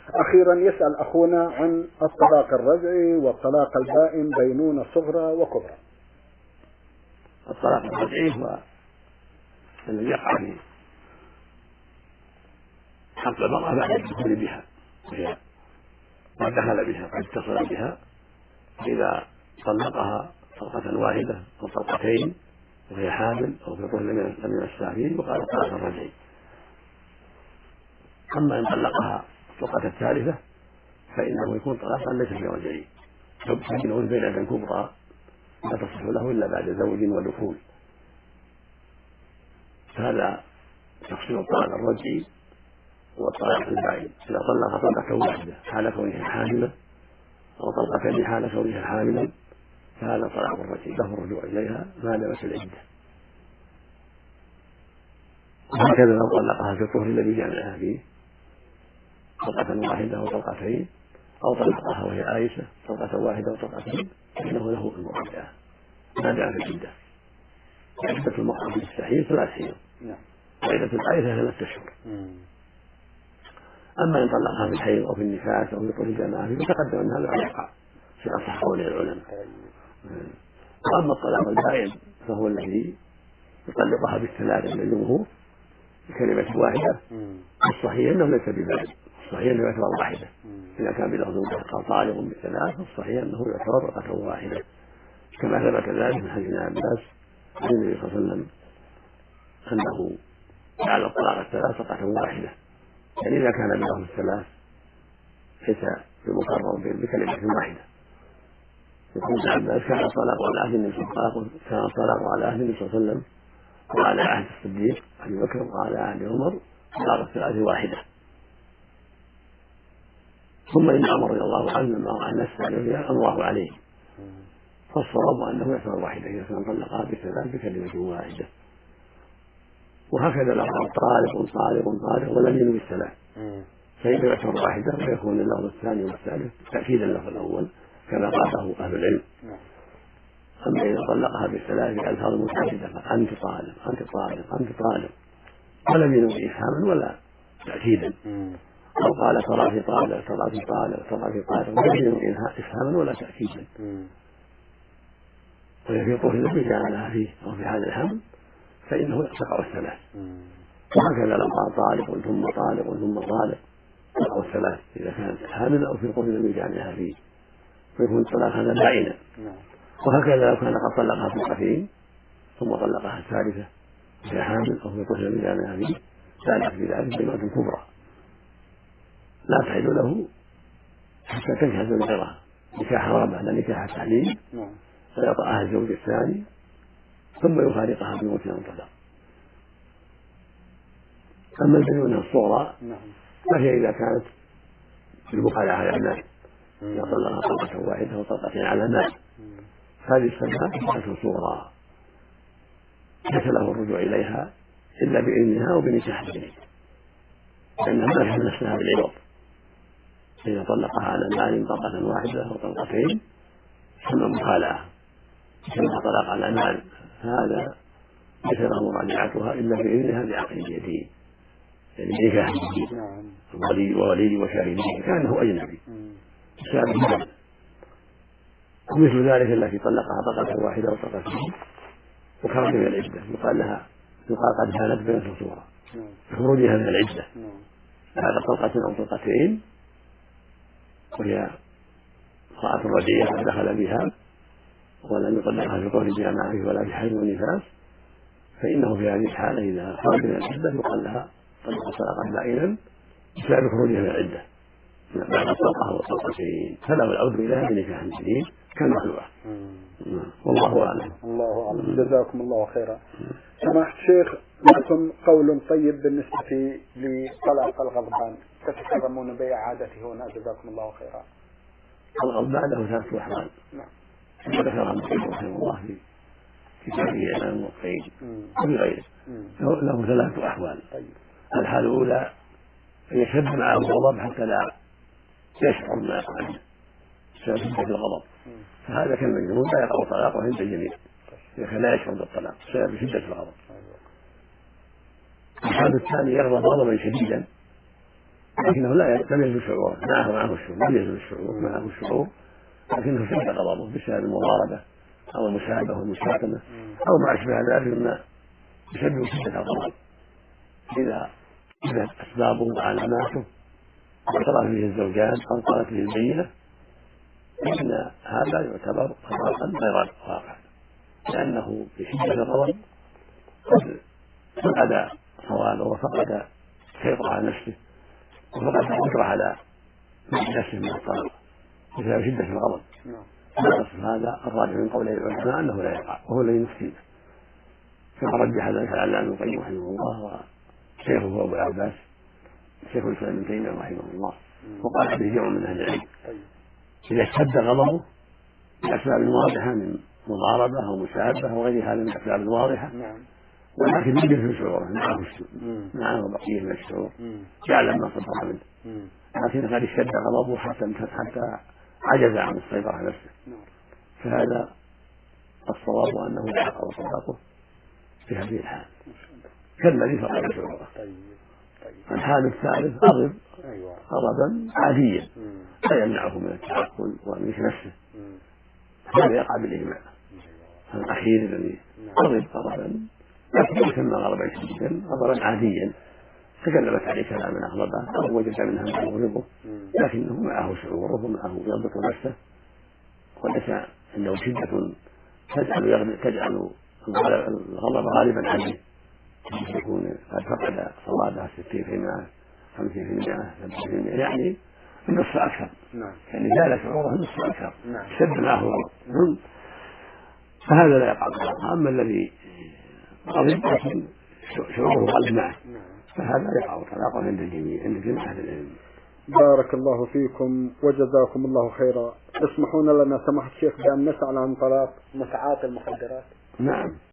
أخيرا يسأل أخونا عن الطلاق الرجعي والطلاق البائن بينونة صغرى وكبرى. الطلاق الرجعي هو الذي يقع في حق المرأة بعد الدخول بها، وهي قد دخل بها قد اتصل بها، فإذا طلقها طلقة واحدة أو طلقتين وهي حامل أو في طهر لم يمسها فيه يقال الطلاق الرجعي. أما إن طلقها الطلقة الثالثة فإنه يكون طلاقا ليس برجعي، فإنه بينة كبرى لا تصح له إلا بعد زوج ودخول. فهذا تفصيل الطلاق الرجعي والطلاق البائن. إذا طلق طلقة واحدة حال كونها حاملة أو طلقتين حال كونها حاملا فهذا طلاق الرجعي له الرجوع إليها ما دامت العدة. وهكذا لو طلقها في الطهر الذي جامعها فيه طلقة واحدة أو طلقتين، أو طلقها وهي آيسة طلقة واحدة أو طلقتين، فإنه له المراجعة ما دامت العدة. عدة المرأة في الصحيح 3 حيض، وعدة الآيسة 3 أشهر. أما إن طلقها في الحيض أو في النفاس أو في طهر الجماعة فتقدم أن هذا يقع في أصح قول العلماء. وأما الطلاق البائن فهو الذي يطلقها بالثلاثة من الجمهور بكلمة واحدة، الصحيح أنه ليس ببائن، الصحيح أنه يعتبر واحدة. إذا كان بلفظ قال طالق بالثلاث فالصحيح أنه يعتبر طلقة واحدة، كما ثبت ذلك من حديث ابن عباس عن النبي صلى الله عليه وسلم أنه جعل الطلاق الثلاث طلقة واحدة. يعني إذا كان بلفظ الثلاث ليس بمكرر بكلمة واحدة. يقول ابن عباس كان الطلاق على عهد النبي صلى الله عليه وسلم وعلى عهد الصديق أبي بكر وعلى عهد عمر طلاق الثلاث واحدة. ثم إن عمر رضي الله عنه لما رأى الناس فعلوا الله عليه، فالصواب أنه يعتبر واحدة إذا كان طلقها بالثلاث بكلمة واحدة. وهكذا لو قال طالق ولم ينوي الثلاث فإذا يعتبر واحدة فيكون اللفظ الثاني والثالث تأكيدا له الأول كما قاله أهل العلم. أما إذا طلقها بالثلاث بألفاظ متعددة فأنت طالق ولم ينوي إفهاما ولا تأكيدا، أو قال تراك طالق ولم ينوي إفهاما ولا تأكيدا، وهي في طهر الذي كان لها فيه أو في هذا الحمل فإنه تقع الثلاث. وهكذا لو قال طالق ثم تقع الثلاث إذا كانت حاملا أو في طهر الذي كان لها فيه ويكون الطلاق هذا بائنا. وهكذا لو كان قد طلقها طلقتين ثم طلقها الثالثة وهي حامل أو في طهر الذي كان لها فيه كانت في ذلك بينة كبرى لا تحل له حتى تنكح زوجها نكاح رابع لا نكاح التحليل، فيطأها الزوج الثاني ثم يفارقها بموت أو طلاق. أما البينونة الصغرى فهي إذا كانت بالمخالعة على المال، إذا طلقها طلقة واحدة وطلقتين على المال هذه السنة صغرى ليس له الرجوع إليها إلا بإذنها وبنكاح الجديد، لأنها ما تحمل نفسها بالعوض. إذا طلقها على المال طلقة واحدة أو طلقتين ثم مخالعة كما طلق على المال هذا ليس له مراجعتها إلا بإذنها بعقد اليتيم، يعني نكاح الجديد وولي وشاهدين كأنه أجنبي شابه. ومثل ذلك التي طلقها طلقة واحدة أو طلقتين وخرج من العدة يقال قد كانت بنت صورة بخروجها من العدة بعد طلقة أو طلقتين وهي امرأة رجعية قد دخل بها ولم يطلقها في طهر الجماعة ولا في حيض ونفاس، فإنه في هذه الحالة إذا خرج من العدة يقال لها طلقا بائنا بسبب خروجها من العدة بعد الطلقة والطلقتين، فله العود إليها بنكاح جديد كالمخلوعة. والله أعلم. الله أعلم. جزاكم الله خيرا. سماحة الشيخ، لكم قول طيب بالنسبة لطلاق الغضبان تتكرمون بإعادته هنا جزاكم الله خيرا. الغضبان له 3 أحوال. كما ذكر ابن رحمه الله في كتابه إعلام الموقعين وفي غيره له 3 أحوال. الحالة الأولى أن يشد معه الغضب حتى لا يشعر ما يقع بسبب شدة الغضب، فهذا كالمجنون لا يقع طلاقه عند الجميع إذا كان لا يشعر بالطلاق بسبب شدة الغضب. الحالة الثانية يغضب غضبا شديدا لكنه لم يزل شعوره معه الشعور، لم يزل الشعور معه الشعور، لكنه شد غضبه بسبب المضاربة أو المشابهة والمساكنة أو ما أشبه ذلك مما يسبب شدة الغضب إذا أسبابه وعلاماته واعترف به الزوجان أو قالت به البينة، فإن هذا يعتبر طلاقا غير واقع، لأنه بشدة الغضب قد فقد صوابه وفقد السيطرة على نفسه وفقد القدرة على نفسه من الطلاق بسبب شدة الغضب. هذا الراجح من قول العلماء أنه لا يقع، وهو الذي نفتيه كما رجح ذلك العلامة ابن القيم رحمه الله وشيخه أبو العباس شيخ الإسلام ابن تيمية رحمه الله، وقال به جمع من أهل العلم إذا اشتد غضبه بأسباب واضحة من مضاربة أو مشابهة وغير هذا من الأسباب الواضحة، ولكن لم يجد شعوره معه بقية من الشعور يعلم ما صدر منه، لكن قد اشتد غضبه حتى عجز عن السيطرة على نفسه، فهذا الصواب أنه لا يقع طلاقه في هذه الحال كالذي فقد شعوره. الحال الثالث غضب غضبا عاديا لا يمنعه من التعقل ومن نفسه، هذا يقع بالإجماع. الأخير الذي غضب غضبا لكن يسمى غضبا شديدا غضبا عاديا تكلمت عليه كلاما أغضبه أو وجد منها ما يغضبه، لكنه معه شعوره ومعه يضبط نفسه وليس عنده شدة تجعل الغضب غالبا عليه، يكون قد فقد صوابه 60% 50% 70%، يعني النصف أكثر، يعني زال شعوره النصف أكثر، شد معه الغضب، فهذا لا يقع طلاقا. أما الذي غضب لكن شعوره غالب معه فهذا يقع طلاقا عند الجميع عند جميع أهل العلم. بارك الله فيكم وجزاكم الله خيرا. تسمحون لنا سماحة الشيخ بأن نسأل عن طلاق متعاطي المخدرات؟ نعم.